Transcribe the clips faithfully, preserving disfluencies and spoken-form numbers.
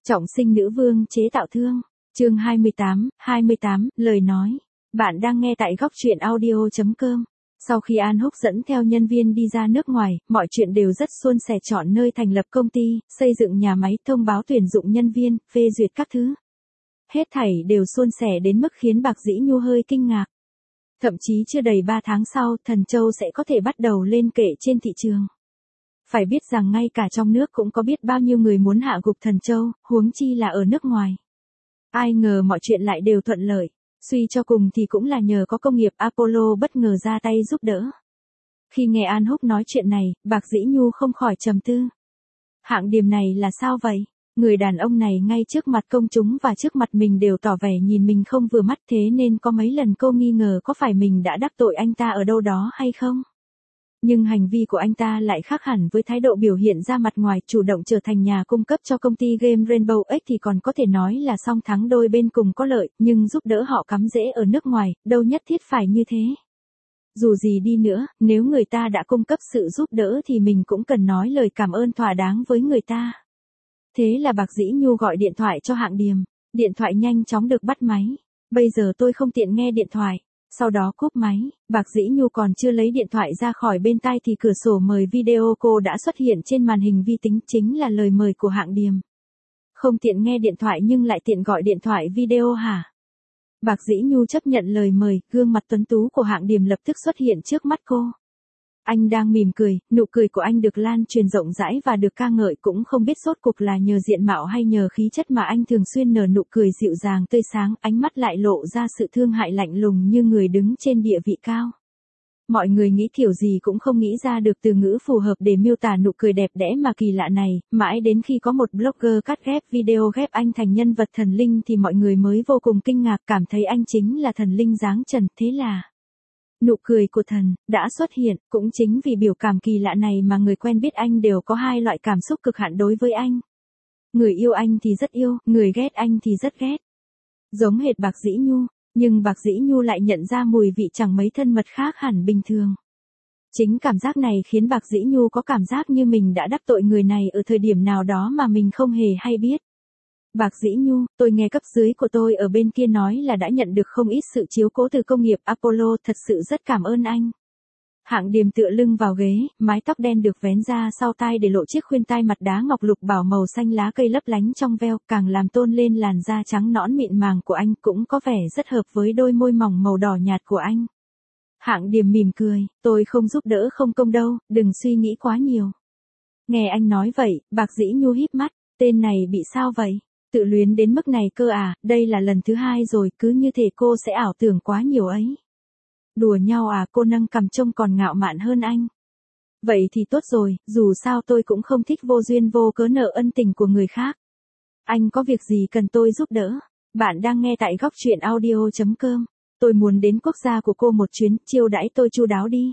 Trọng sinh nữ vương chế tạo thương. Chương hai mươi tám, hai mươi tám, lời nói. Bạn đang nghe tại góc truyện audio chấm com. Sau khi An Húc dẫn theo nhân viên đi ra nước ngoài, mọi chuyện đều rất suôn sẻ, chọn nơi thành lập công ty, xây dựng nhà máy, thông báo tuyển dụng nhân viên, phê duyệt các thứ. Hết thảy đều suôn sẻ đến mức khiến Bạc Dĩ Nhu hơi kinh ngạc. Thậm chí chưa đầy ba tháng sau, Thần Châu sẽ có thể bắt đầu lên kệ trên thị trường. Phải biết rằng ngay cả trong nước cũng có biết bao nhiêu người muốn hạ gục Thần Châu, huống chi là ở nước ngoài. Ai ngờ mọi chuyện lại đều thuận lợi, suy cho cùng thì cũng là nhờ có công nghiệp Apollo bất ngờ ra tay giúp đỡ. Khi nghe An Húc nói chuyện này, Bạc Dĩ Nhu không khỏi trầm tư. Hạng Điềm này là sao vậy? Người đàn ông này ngay trước mặt công chúng và trước mặt mình đều tỏ vẻ nhìn mình không vừa mắt, thế nên có mấy lần cô nghi ngờ có phải mình đã đắc tội anh ta ở đâu đó hay không? Nhưng hành vi của anh ta lại khác hẳn với thái độ biểu hiện ra mặt ngoài, chủ động trở thành nhà cung cấp cho công ty game Rainbow X thì còn có thể nói là song thắng, đôi bên cùng có lợi, nhưng giúp đỡ họ cắm rễ ở nước ngoài, đâu nhất thiết phải như thế. Dù gì đi nữa, nếu người ta đã cung cấp sự giúp đỡ thì mình cũng cần nói lời cảm ơn thỏa đáng với người ta. Thế là Bạc Dĩ Nhu gọi điện thoại cho Hạng Điềm, điện thoại nhanh chóng được bắt máy. Bây giờ tôi không tiện nghe điện thoại. Sau đó cúp máy, Bạc Dĩ Nhu còn chưa lấy điện thoại ra khỏi bên tai thì cửa sổ mời video cô đã xuất hiện trên màn hình vi tính, chính là lời mời của Hạng Điềm. Không tiện nghe điện thoại nhưng lại tiện gọi điện thoại video hả? Bạc Dĩ Nhu chấp nhận lời mời, gương mặt tuấn tú của Hạng Điềm lập tức xuất hiện trước mắt cô. Anh đang mỉm cười, nụ cười của anh được lan truyền rộng rãi và được ca ngợi, cũng không biết rốt cuộc là nhờ diện mạo hay nhờ khí chất mà anh thường xuyên nở nụ cười dịu dàng tươi sáng, ánh mắt lại lộ ra sự thương hại lạnh lùng như người đứng trên địa vị cao. Mọi người nghĩ kiểu gì cũng không nghĩ ra được từ ngữ phù hợp để miêu tả nụ cười đẹp đẽ mà kỳ lạ này, mãi đến khi có một blogger cắt ghép video ghép anh thành nhân vật thần linh thì mọi người mới vô cùng kinh ngạc, cảm thấy anh chính là thần linh giáng trần. Thế là nụ cười của thần đã xuất hiện, cũng chính vì biểu cảm kỳ lạ này mà người quen biết anh đều có hai loại cảm xúc cực hạn đối với anh. Người yêu anh thì rất yêu, người ghét anh thì rất ghét. Giống hệt Bạc Dĩ Nhu, nhưng Bạc Dĩ Nhu lại nhận ra mùi vị chẳng mấy thân mật khác hẳn bình thường. Chính cảm giác này khiến Bạc Dĩ Nhu có cảm giác như mình đã đắc tội người này ở thời điểm nào đó mà mình không hề hay biết. Bạc Dĩ Nhu, tôi nghe cấp dưới của tôi ở bên kia nói là đã nhận được không ít sự chiếu cố từ công nghiệp Apollo, thật sự rất cảm ơn anh. Hạng Điềm tựa lưng vào ghế, mái tóc đen được vén ra sau tai để lộ chiếc khuyên tai mặt đá ngọc lục bảo màu xanh lá cây lấp lánh trong veo, càng làm tôn lên làn da trắng nõn mịn màng của anh, cũng có vẻ rất hợp với đôi môi mỏng màu đỏ nhạt của anh. Hạng Điềm mỉm cười, tôi không giúp đỡ không công đâu, đừng suy nghĩ quá nhiều. Nghe anh nói vậy, Bạc Dĩ Nhu híp mắt, tên này bị sao vậy? Tự luyến đến mức này cơ à, đây là lần thứ hai rồi, cứ như thể cô sẽ ảo tưởng quá nhiều ấy. Đùa nhau à? Cô nâng cằm trông còn ngạo mạn hơn anh. Vậy thì tốt rồi, dù sao tôi cũng không thích vô duyên vô cớ nợ ân tình của người khác. Anh có việc gì cần tôi giúp đỡ? Bạn đang nghe tại góc truyện audio chấm com. Tôi muốn đến quốc gia của cô một chuyến, chiêu đãi tôi chu đáo đi.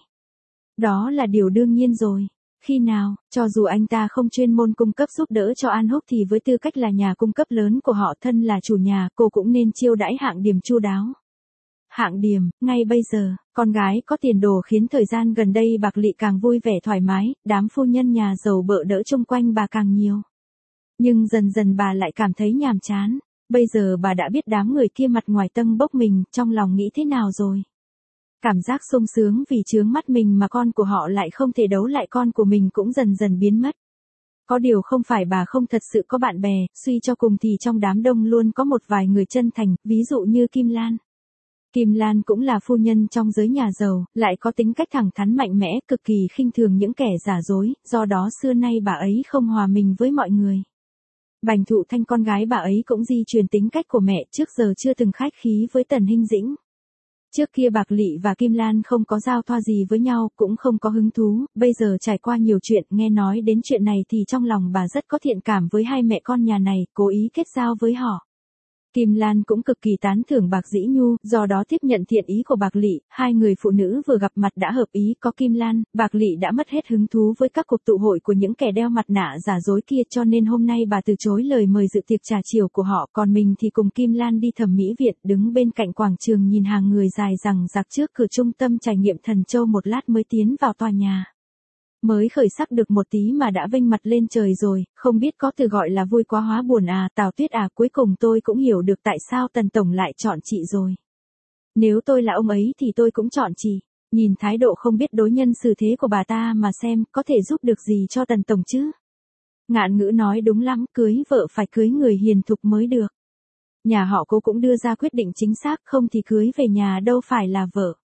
Đó là điều đương nhiên rồi. Khi nào, cho dù anh ta không chuyên môn cung cấp giúp đỡ cho An Húc thì với tư cách là nhà cung cấp lớn của họ, thân là chủ nhà, cô cũng nên chiêu đãi Hạng Điềm chu đáo. Hạng Điềm, ngay bây giờ, con gái có tiền đồ khiến thời gian gần đây Bạc Lị càng vui vẻ thoải mái, đám phu nhân nhà giàu bợ đỡ chung quanh bà càng nhiều. Nhưng dần dần bà lại cảm thấy nhàm chán, bây giờ bà đã biết đám người kia mặt ngoài tâng bốc mình, trong lòng nghĩ thế nào rồi. Cảm giác sung sướng vì chướng mắt mình mà con của họ lại không thể đấu lại con của mình cũng dần dần biến mất. Có điều không phải bà không thật sự có bạn bè, suy cho cùng thì trong đám đông luôn có một vài người chân thành, ví dụ như Kim Lan. Kim Lan cũng là phu nhân trong giới nhà giàu, lại có tính cách thẳng thắn mạnh mẽ, cực kỳ khinh thường những kẻ giả dối, do đó xưa nay bà ấy không hòa mình với mọi người. Bành Thụ Thanh con gái bà ấy cũng di truyền tính cách của mẹ, trước giờ chưa từng khách khí với Tần Hinh Dĩnh. Trước kia Bạc Lị và Kim Lan không có giao thoa gì với nhau, cũng không có hứng thú, bây giờ trải qua nhiều chuyện, nghe nói đến chuyện này thì trong lòng bà rất có thiện cảm với hai mẹ con nhà này, cố ý kết giao với họ. Kim Lan cũng cực kỳ tán thưởng Bạc Dĩ Nhu, do đó tiếp nhận thiện ý của Bạc Lị, hai người phụ nữ vừa gặp mặt đã hợp ý, có Kim Lan, Bạc Lị đã mất hết hứng thú với các cuộc tụ hội của những kẻ đeo mặt nạ giả dối kia, cho nên hôm nay bà từ chối lời mời dự tiệc trà chiều của họ, còn mình thì cùng Kim Lan đi thẩm mỹ viện, đứng bên cạnh quảng trường nhìn hàng người dài rằng rạc trước cửa trung tâm trải nghiệm Thần Châu một lát mới tiến vào tòa nhà. Mới khởi sắc được một tí mà đã vênh mặt lên trời rồi, không biết có từ gọi là vui quá hóa buồn à, Tào Tuyết à, cuối cùng tôi cũng hiểu được tại sao Tần Tổng lại chọn chị rồi. Nếu tôi là ông ấy thì tôi cũng chọn chị. Nhìn thái độ không biết đối nhân xử thế của bà ta mà xem có thể giúp được gì cho Tần Tổng chứ. Ngạn Ngữ nói đúng lắm, cưới vợ phải cưới người hiền thục mới được. Nhà họ Cố cũng đưa ra quyết định chính xác, không thì cưới về nhà đâu phải là vợ.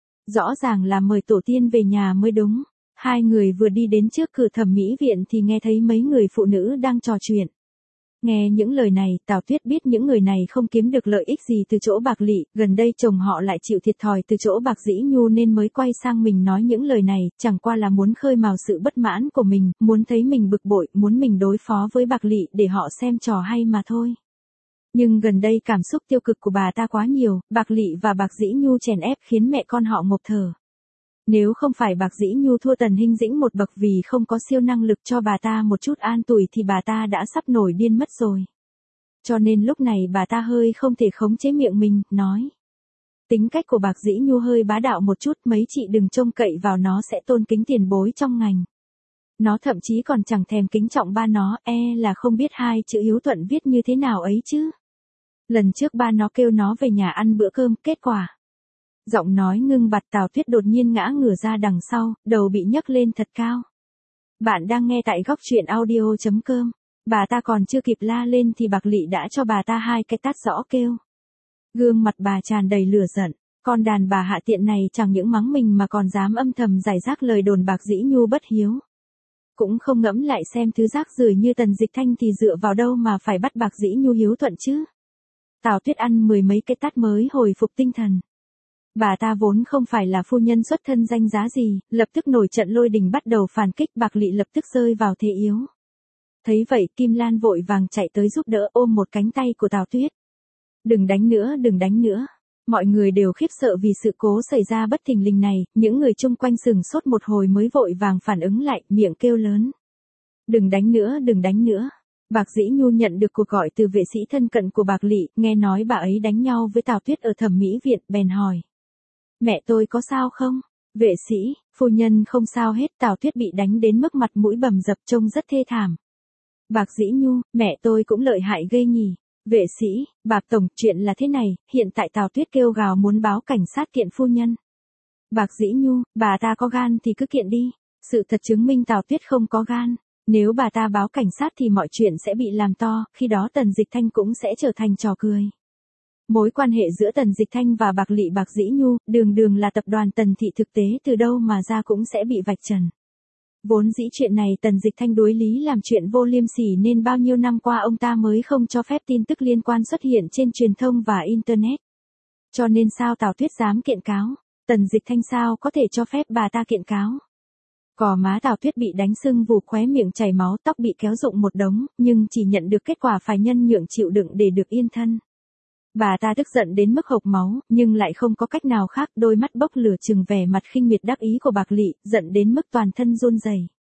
Rõ ràng là mời tổ tiên về nhà mới đúng. Hai người vừa đi đến trước cửa thẩm mỹ viện thì nghe thấy mấy người phụ nữ đang trò chuyện. Nghe những lời này, Tào Tuyết biết những người này không kiếm được lợi ích gì từ chỗ Bạc Lị, gần đây chồng họ lại chịu thiệt thòi từ chỗ Bạc Dĩ Nhu nên mới quay sang mình nói những lời này, chẳng qua là muốn khơi mào sự bất mãn của mình, muốn thấy mình bực bội, muốn mình đối phó với Bạc Lị để họ xem trò hay mà thôi. Nhưng gần đây cảm xúc tiêu cực của bà ta quá nhiều, Bạc Lị và Bạc Dĩ Nhu chèn ép khiến mẹ con họ ngộp thở. Nếu không phải Bạc Dĩ Nhu thua Tần Hinh Dĩnh một bậc vì không có siêu năng lực cho bà ta một chút an tuổi thì bà ta đã sắp nổi điên mất rồi. Cho nên lúc này bà ta hơi không thể khống chế miệng mình, nói. Tính cách của Bạc Dĩ Nhu hơi bá đạo một chút, mấy chị đừng trông cậy vào nó sẽ tôn kính tiền bối trong ngành. Nó thậm chí còn chẳng thèm kính trọng ba nó, e là không biết hai chữ hiếu thuận viết như thế nào ấy chứ. Lần trước ba nó kêu nó về nhà ăn bữa cơm, kết quả. Giọng nói ngưng bặt, Tào Tuyết đột nhiên ngã ngửa ra đằng sau, đầu bị nhấc lên thật cao. Bạn đang nghe tại góc truyện audio chấm com. Bà ta còn chưa kịp la lên thì Bạc Lị đã cho bà ta hai cái tát rõ kêu. Gương mặt bà tràn đầy lửa giận, con đàn bà hạ tiện này chẳng những mắng mình mà còn dám âm thầm giải rác lời đồn Bạc Dĩ Nhu bất hiếu. Cũng không ngẫm lại xem thứ rác rưởi như Tần Dịch Thanh thì dựa vào đâu mà phải bắt Bạc Dĩ Nhu hiếu thuận chứ. Tào Tuyết ăn mười mấy cái tát mới hồi phục tinh thần. Bà ta vốn không phải là phu nhân xuất thân danh giá gì, lập tức nổi trận lôi đình bắt đầu phản kích, Bạc Lị lập tức rơi vào thế yếu. Thấy vậy Kim Lan vội vàng chạy tới giúp đỡ, ôm một cánh tay của Tào Tuyết. Đừng đánh nữa, đừng đánh nữa. Mọi người đều khiếp sợ vì sự cố xảy ra bất thình lình này, những người chung quanh sừng sốt một hồi mới vội vàng phản ứng lại, miệng kêu lớn. Đừng đánh nữa, đừng đánh nữa. Bạc Dĩ Nhu nhận được cuộc gọi từ vệ sĩ thân cận của Bạc Lị, nghe nói bà ấy đánh nhau với Tào Tuyết ở thẩm mỹ viện, bèn hỏi. Mẹ tôi có sao không? Vệ sĩ, phu nhân không sao hết, Tào Tuyết bị đánh đến mức mặt mũi bầm dập trông rất thê thảm. Bạc Dĩ Nhu, mẹ tôi cũng lợi hại ghê nhỉ. Vệ sĩ, Bạc Tổng, chuyện là thế này, hiện tại Tào Tuyết kêu gào muốn báo cảnh sát kiện phu nhân. Bạc Dĩ Nhu, bà ta có gan thì cứ kiện đi. Sự thật chứng minh Tào Tuyết không có gan. Nếu bà ta báo cảnh sát thì mọi chuyện sẽ bị làm to, khi đó Tần Dịch Thanh cũng sẽ trở thành trò cười. Mối quan hệ giữa Tần Dịch Thanh và Bạc Lị Bạc Dĩ Nhu, đường đường là tập đoàn Tần Thị thực tế từ đâu mà ra cũng sẽ bị vạch trần. Vốn dĩ chuyện này Tần Dịch Thanh đối lý làm chuyện vô liêm sỉ nên bao nhiêu năm qua ông ta mới không cho phép tin tức liên quan xuất hiện trên truyền thông và Internet. Cho nên sao Tào Tuyết dám kiện cáo, Tần Dịch Thanh sao có thể cho phép bà ta kiện cáo. Cò má Tào Tuyết bị đánh sưng vù, khóe miệng chảy máu, tóc bị kéo rụng một đống, nhưng chỉ nhận được kết quả phải nhân nhượng chịu đựng để được yên thân. Bà ta tức giận đến mức hộc máu, nhưng lại không có cách nào khác, đôi mắt bốc lửa trừng vẻ mặt khinh miệt đắc ý của Bạc Lị, giận đến mức toàn thân run rẩy.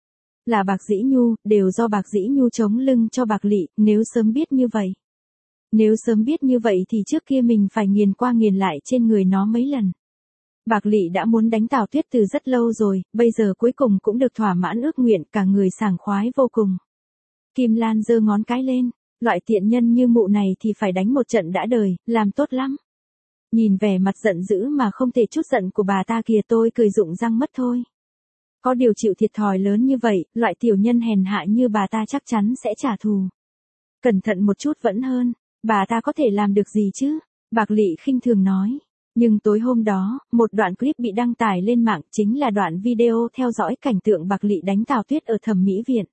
Là Bạc Dĩ Nhu, đều do Bạc Dĩ Nhu chống lưng cho Bạc Lị, nếu sớm biết như vậy. Nếu sớm biết như vậy thì trước kia mình phải nghiền qua nghiền lại trên người nó mấy lần. Bạc Lị đã muốn đánh Tào Tuyết từ rất lâu rồi, bây giờ cuối cùng cũng được thỏa mãn ước nguyện, cả người sảng khoái vô cùng. Kim Lan giơ ngón cái lên. Loại tiện nhân như mụ này thì phải đánh một trận đã đời, làm tốt lắm. Nhìn vẻ mặt giận dữ mà không thể chút giận của bà ta kìa, tôi cười rụng răng mất thôi. Có điều chịu thiệt thòi lớn như vậy, loại tiểu nhân hèn hạ như bà ta chắc chắn sẽ trả thù. Cẩn thận một chút vẫn hơn, bà ta có thể làm được gì chứ? Bạc Lị khinh thường nói. Nhưng tối hôm đó, một đoạn clip bị đăng tải lên mạng, chính là đoạn video theo dõi cảnh tượng Bạc Lị đánh Tào Tuyết ở thẩm mỹ viện.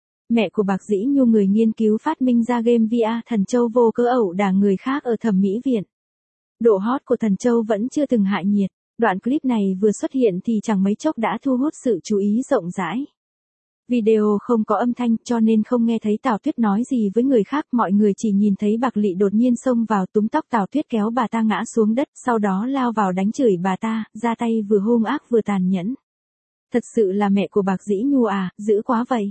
Mẹ của Bạc Dĩ Nhu, người nghiên cứu phát minh ra game vê rờ Thần Châu, vô cớ ẩu đả người khác ở thẩm mỹ viện. Độ hot của Thần Châu vẫn chưa từng hạ nhiệt. Đoạn clip này vừa xuất hiện thì chẳng mấy chốc đã thu hút sự chú ý rộng rãi. Video không có âm thanh cho nên không nghe thấy Tào Tuyết nói gì với người khác, mọi người chỉ nhìn thấy Bạc Lị đột nhiên xông vào túm tóc Tào Tuyết kéo bà ta ngã xuống đất, sau đó lao vào đánh chửi bà ta, ra tay vừa hung ác vừa tàn nhẫn. Thật sự là mẹ của Bạc Dĩ Nhu à, dữ quá vậy.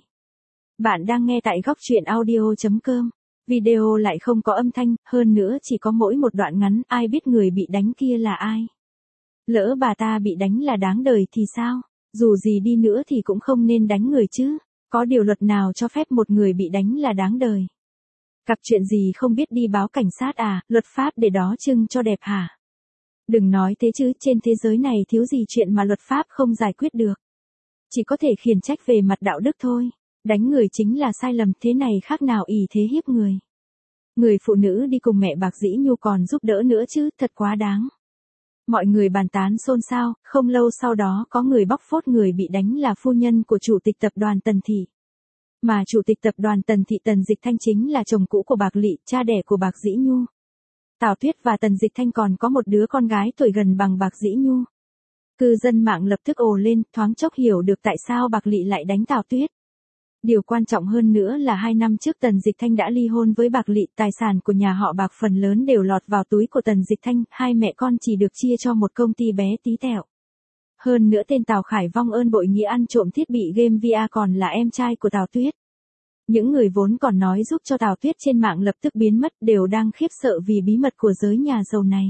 Bạn đang nghe tại góc truyện audio chấm com. Video lại không có âm thanh, hơn nữa chỉ có mỗi một đoạn ngắn, ai biết người bị đánh kia là ai. Lỡ bà ta bị đánh là đáng đời thì sao? Dù gì đi nữa thì cũng không nên đánh người chứ. Có điều luật nào cho phép một người bị đánh là đáng đời. Gặp chuyện gì không biết đi báo cảnh sát à, luật pháp để đó trưng cho đẹp hả? Đừng nói thế chứ, trên thế giới này thiếu gì chuyện mà luật pháp không giải quyết được. Chỉ có thể khiển trách về mặt đạo đức thôi. Đánh người chính là sai lầm, thế này khác nào ỷ thế hiếp người. Người phụ nữ đi cùng mẹ Bạc Dĩ Nhu còn giúp đỡ nữa chứ, thật quá đáng. Mọi người bàn tán xôn xao, không lâu sau đó có người bóc phốt người bị đánh là phu nhân của chủ tịch tập đoàn Tần Thị. Mà chủ tịch tập đoàn Tần Thị Tần Dịch Thanh chính là chồng cũ của Bạc Lị, cha đẻ của Bạc Dĩ Nhu. Tào Tuyết và Tần Dịch Thanh còn có một đứa con gái tuổi gần bằng Bạc Dĩ Nhu. Cư dân mạng lập tức ồ lên, thoáng chốc hiểu được tại sao Bạc Lị lại đánh Tào Tuyết. Điều quan trọng hơn nữa là hai năm trước Tần Dịch Thanh đã ly hôn với Bạc Lị, tài sản của nhà họ Bạc phần lớn đều lọt vào túi của Tần Dịch Thanh, hai mẹ con chỉ được chia cho một công ty bé tí tẹo. Hơn nữa tên Tào Khải vong ơn bội nghĩa ăn trộm thiết bị game vê rờ còn là em trai của Tào Tuyết. Những người vốn còn nói giúp cho Tào Tuyết trên mạng lập tức biến mất, đều đang khiếp sợ vì bí mật của giới nhà giàu này.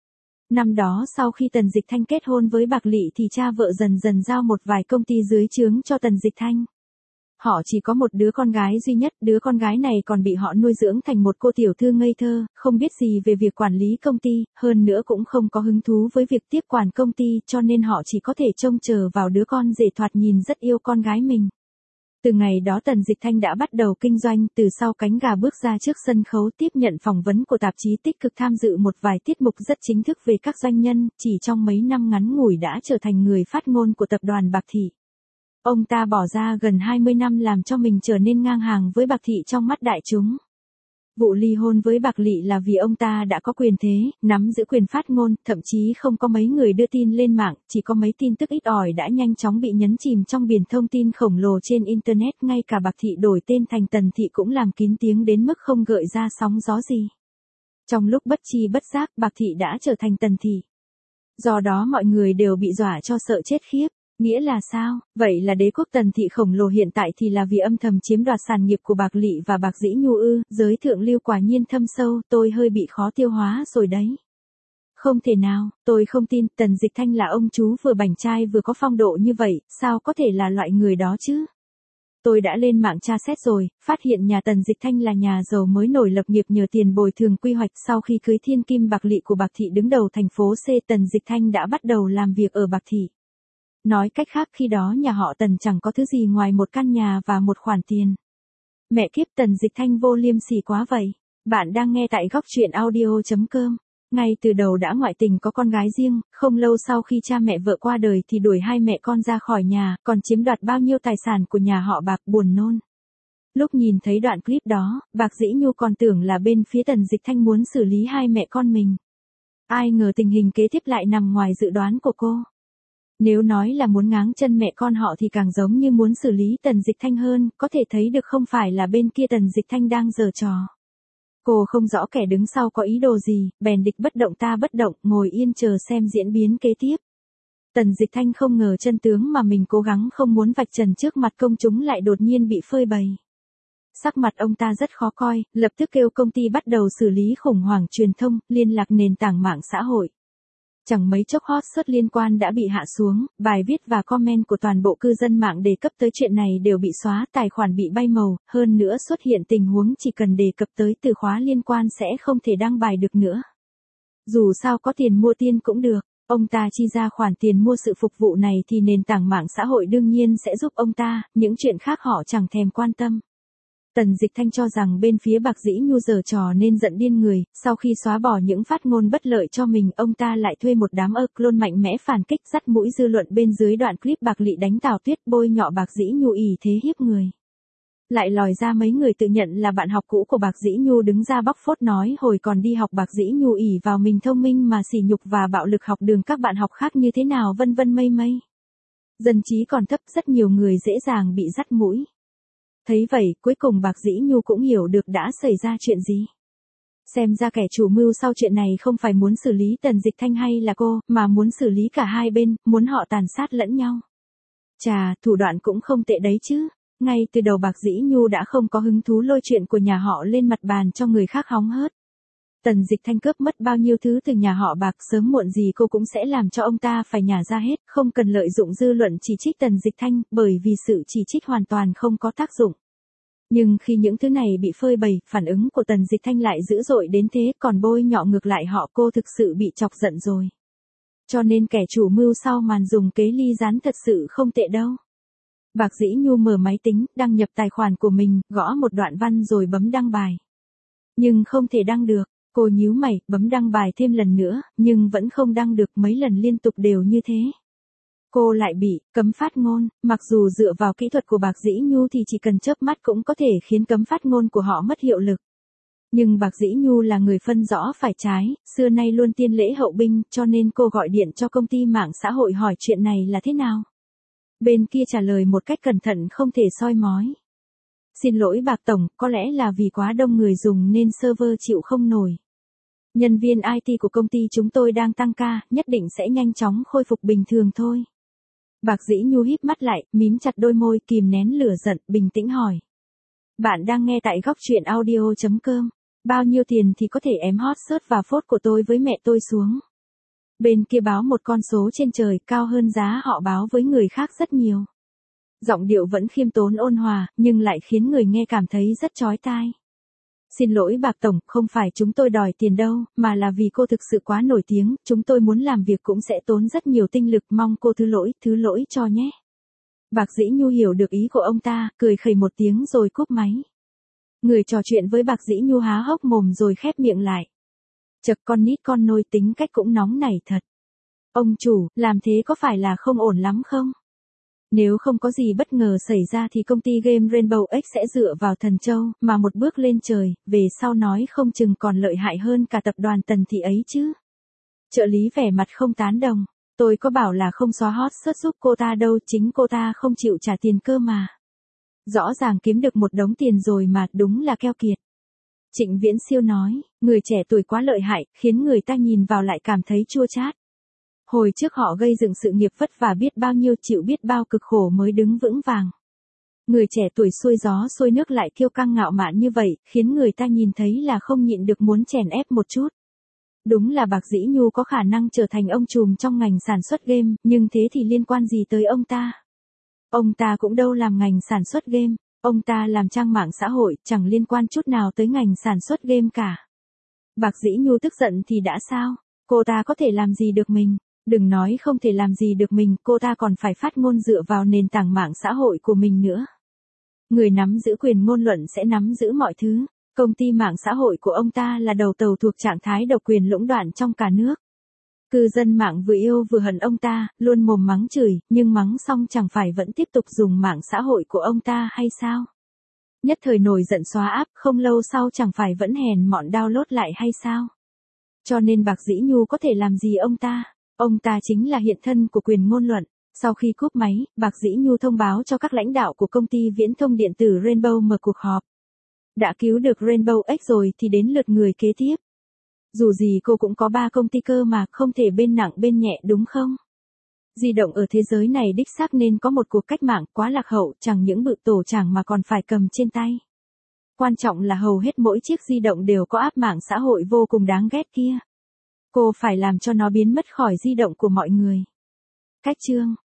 Năm đó sau khi Tần Dịch Thanh kết hôn với Bạc Lị thì cha vợ dần dần giao một vài công ty dưới trướng cho Tần Dịch Thanh. Họ chỉ có một đứa con gái duy nhất, đứa con gái này còn bị họ nuôi dưỡng thành một cô tiểu thư ngây thơ, không biết gì về việc quản lý công ty, hơn nữa cũng không có hứng thú với việc tiếp quản công ty, cho nên họ chỉ có thể trông chờ vào đứa con rể thoạt nhìn rất yêu con gái mình. Từ ngày đó Tần Dịch Thanh đã bắt đầu kinh doanh, từ sau cánh gà bước ra trước sân khấu tiếp nhận phỏng vấn của tạp chí, tích cực tham dự một vài tiết mục rất chính thức về các doanh nhân, chỉ trong mấy năm ngắn ngủi đã trở thành người phát ngôn của tập đoàn Bạc Thị. Ông ta bỏ ra gần hai mươi năm làm cho mình trở nên ngang hàng với Bạc Thị trong mắt đại chúng. Vụ ly hôn với Bạc Lị là vì ông ta đã có quyền thế, nắm giữ quyền phát ngôn, thậm chí không có mấy người đưa tin lên mạng, chỉ có mấy tin tức ít ỏi đã nhanh chóng bị nhấn chìm trong biển thông tin khổng lồ trên Internet, ngay cả Bạc Thị đổi tên thành Tần Thị cũng làm kín tiếng đến mức không gợi ra sóng gió gì. Trong lúc bất chi bất giác, Bạc Thị đã trở thành Tần Thị. Do đó mọi người đều bị dọa cho sợ chết khiếp. Nghĩa là sao? Vậy là đế quốc Tần Thị khổng lồ hiện tại thì là vì âm thầm chiếm đoạt sản nghiệp của Bạc Lị và Bạc Dĩ Nhu ư? Giới thượng lưu quả nhiên thâm sâu, tôi hơi bị khó tiêu hóa rồi đấy. Không thể nào, tôi không tin, Tần Dịch Thanh là ông chú vừa bảnh trai vừa có phong độ như vậy, sao có thể là loại người đó chứ? Tôi đã lên mạng tra xét rồi, phát hiện nhà Tần Dịch Thanh là nhà giàu mới nổi lập nghiệp nhờ tiền bồi thường quy hoạch. Sau khi cưới thiên kim Bạc Lị của Bạc Thị đứng đầu thành phố C, Tần Dịch Thanh đã bắt đầu làm việc ở Bạc Thị. Nói cách khác khi đó nhà họ Tần chẳng có thứ gì ngoài một căn nhà và một khoản tiền. Mẹ kiếp, Tần Dịch Thanh vô liêm sỉ quá vậy. Bạn đang nghe tại góc truyện audio chấm com. Ngay từ đầu đã ngoại tình có con gái riêng, không lâu sau khi cha mẹ vợ qua đời thì đuổi hai mẹ con ra khỏi nhà, còn chiếm đoạt bao nhiêu tài sản của nhà họ Bạc, buồn nôn. Lúc nhìn thấy đoạn clip đó, Bạc Dĩ Nhu còn tưởng là bên phía Tần Dịch Thanh muốn xử lý hai mẹ con mình. Ai ngờ tình hình kế tiếp lại nằm ngoài dự đoán của cô. Nếu nói là muốn ngáng chân mẹ con họ thì càng giống như muốn xử lý Tần Dịch Thanh hơn, có thể thấy được không phải là bên kia Tần Dịch Thanh đang giở trò. Cô không rõ kẻ đứng sau có ý đồ gì, bèn địch bất động ta bất động, ngồi yên chờ xem diễn biến kế tiếp. Tần Dịch Thanh không ngờ chân tướng mà mình cố gắng không muốn vạch trần trước mặt công chúng lại đột nhiên bị phơi bày. Sắc mặt ông ta rất khó coi, lập tức kêu công ty bắt đầu xử lý khủng hoảng truyền thông, liên lạc nền tảng mạng xã hội. Chẳng mấy chốc hot search liên quan đã bị hạ xuống, bài viết và comment của toàn bộ cư dân mạng đề cập tới chuyện này đều bị xóa, tài khoản bị bay màu, hơn nữa xuất hiện tình huống chỉ cần đề cập tới từ khóa liên quan sẽ không thể đăng bài được nữa. Dù sao có tiền mua tiên cũng được, ông ta chi ra khoản tiền mua sự phục vụ này thì nền tảng mạng xã hội đương nhiên sẽ giúp ông ta, những chuyện khác họ chẳng thèm quan tâm. Tần Dịch Thanh cho rằng bên phía Bạc Dĩ Nhu giở trò nên giận điên người, sau khi xóa bỏ những phát ngôn bất lợi cho mình, ông ta lại thuê một đám ơ clone mạnh mẽ phản kích, dắt mũi dư luận bên dưới đoạn clip Bạc Lị đánh Tào Tuyết, bôi nhọ Bạc Dĩ Nhu ỷ thế hiếp người. Lại lòi ra mấy người tự nhận là bạn học cũ của Bạc Dĩ Nhu đứng ra bóc phốt nói hồi còn đi học Bạc Dĩ Nhu ỷ vào mình thông minh mà sỉ nhục và bạo lực học đường các bạn học khác như thế nào vân vân mây mây. Dân trí còn thấp, rất nhiều người dễ dàng bị dắt mũi. Thấy vậy, cuối cùng Bạc Dĩ Nhu cũng hiểu được đã xảy ra chuyện gì. Xem ra kẻ chủ mưu sau chuyện này không phải muốn xử lý Tần Dịch Thanh hay là cô, mà muốn xử lý cả hai bên, muốn họ tàn sát lẫn nhau. Chà, thủ đoạn cũng không tệ đấy chứ. Ngay từ đầu Bạc Dĩ Nhu đã không có hứng thú lôi chuyện của nhà họ lên mặt bàn cho người khác hóng hớt. Tần Dịch Thanh cướp mất bao nhiêu thứ từ nhà họ Bạc, sớm muộn gì cô cũng sẽ làm cho ông ta phải nhả ra hết, không cần lợi dụng dư luận chỉ trích Tần Dịch Thanh, bởi vì sự chỉ trích hoàn toàn không có tác dụng. Nhưng khi những thứ này bị phơi bày, phản ứng của Tần Dịch Thanh lại dữ dội đến thế, còn bôi nhọ ngược lại họ, cô thực sự bị chọc giận rồi. Cho nên kẻ chủ mưu sau màn dùng kế ly gián thật sự không tệ đâu. Bạc Dĩ Nhu mở máy tính, đăng nhập tài khoản của mình, gõ một đoạn văn rồi bấm đăng bài. Nhưng không thể đăng được, cô nhíu mày, bấm đăng bài thêm lần nữa, nhưng vẫn không đăng được, mấy lần liên tục đều như thế. Cô lại bị cấm phát ngôn, mặc dù dựa vào kỹ thuật của Bạc Dĩ Nhu thì chỉ cần chớp mắt cũng có thể khiến cấm phát ngôn của họ mất hiệu lực. Nhưng Bạc Dĩ Nhu là người phân rõ phải trái, xưa nay luôn tiên lễ hậu binh, cho nên cô gọi điện cho công ty mạng xã hội hỏi chuyện này là thế nào. Bên kia trả lời một cách cẩn thận không thể soi mói. Xin lỗi Bạc Tổng, có lẽ là vì quá đông người dùng nên server chịu không nổi. Nhân viên i tê của công ty chúng tôi đang tăng ca, nhất định sẽ nhanh chóng khôi phục bình thường thôi. Bạc Dĩ Nhu híp mắt lại, mím chặt đôi môi, kìm nén lửa giận, bình tĩnh hỏi. Bạn đang nghe tại góc truyện audio chấm com. Bao nhiêu tiền thì có thể ém hot search và phốt của tôi với mẹ tôi xuống. Bên kia báo một con số trên trời, cao hơn giá họ báo với người khác rất nhiều. Giọng điệu vẫn khiêm tốn ôn hòa, nhưng lại khiến người nghe cảm thấy rất chói tai. Xin lỗi Bạc Tổng, không phải chúng tôi đòi tiền đâu, mà là vì cô thực sự quá nổi tiếng, chúng tôi muốn làm việc cũng sẽ tốn rất nhiều tinh lực, mong cô thứ lỗi, thứ lỗi cho nhé. Bạc Dĩ Nhu hiểu được ý của ông ta, cười khẩy một tiếng rồi cúp máy. Người trò chuyện với Bạc Dĩ Nhu há hốc mồm rồi khép miệng lại. Chật, con nít con nôi, tính cách cũng nóng nảy thật. Ông chủ, làm thế có phải là không ổn lắm không? Nếu không có gì bất ngờ xảy ra thì công ty game Rainbow X sẽ dựa vào Thần Châu, mà một bước lên trời, về sau nói không chừng còn lợi hại hơn cả tập đoàn Tần Thị ấy chứ. Trợ lý vẻ mặt không tán đồng. Tôi có bảo là không xóa hot search giúp cô ta đâu, chính cô ta không chịu trả tiền cơ mà. Rõ ràng kiếm được một đống tiền rồi mà, đúng là keo kiệt. Trịnh Viễn Siêu nói, người trẻ tuổi quá lợi hại, khiến người ta nhìn vào lại cảm thấy chua chát. Hồi trước họ gây dựng sự nghiệp vất vả biết bao nhiêu, chịu biết bao cực khổ mới đứng vững vàng. Người trẻ tuổi xuôi gió xuôi nước lại kiêu căng ngạo mạn như vậy, khiến người ta nhìn thấy là không nhịn được muốn chèn ép một chút. Đúng là Bạc Dĩ Nhu có khả năng trở thành ông trùm trong ngành sản xuất game, nhưng thế thì liên quan gì tới ông ta? Ông ta cũng đâu làm ngành sản xuất game, ông ta làm trang mạng xã hội, chẳng liên quan chút nào tới ngành sản xuất game cả. Bạc Dĩ Nhu tức giận thì đã sao? Cô ta có thể làm gì được mình? Đừng nói không thể làm gì được mình, cô ta còn phải phát ngôn dựa vào nền tảng mạng xã hội của mình nữa. Người nắm giữ quyền ngôn luận sẽ nắm giữ mọi thứ. Công ty mạng xã hội của ông ta là đầu tàu thuộc trạng thái độc quyền lũng đoạn trong cả nước. Cư dân mạng vừa yêu vừa hận ông ta, luôn mồm mắng chửi, nhưng mắng xong chẳng phải vẫn tiếp tục dùng mạng xã hội của ông ta hay sao? Nhất thời nổi giận xóa app, không lâu sau chẳng phải vẫn hèn mọn download lại hay sao? Cho nên Bạc Dĩ Nhu có thể làm gì ông ta? Ông ta chính là hiện thân của quyền ngôn luận. Sau khi cúp máy, Bạc Dĩ Nhu thông báo cho các lãnh đạo của công ty viễn thông điện tử Rainbow mở cuộc họp. Đã cứu được Rainbow X rồi thì đến lượt người kế tiếp. Dù gì cô cũng có ba công ty cơ mà, không thể bên nặng bên nhẹ đúng không? Di động ở thế giới này đích xác nên có một cuộc cách mạng, quá lạc hậu, chẳng những bự tổ chẳng mà còn phải cầm trên tay. Quan trọng là hầu hết mỗi chiếc di động đều có app mạng xã hội vô cùng đáng ghét kia. Cô phải làm cho nó biến mất khỏi di động của mọi người. Cách chương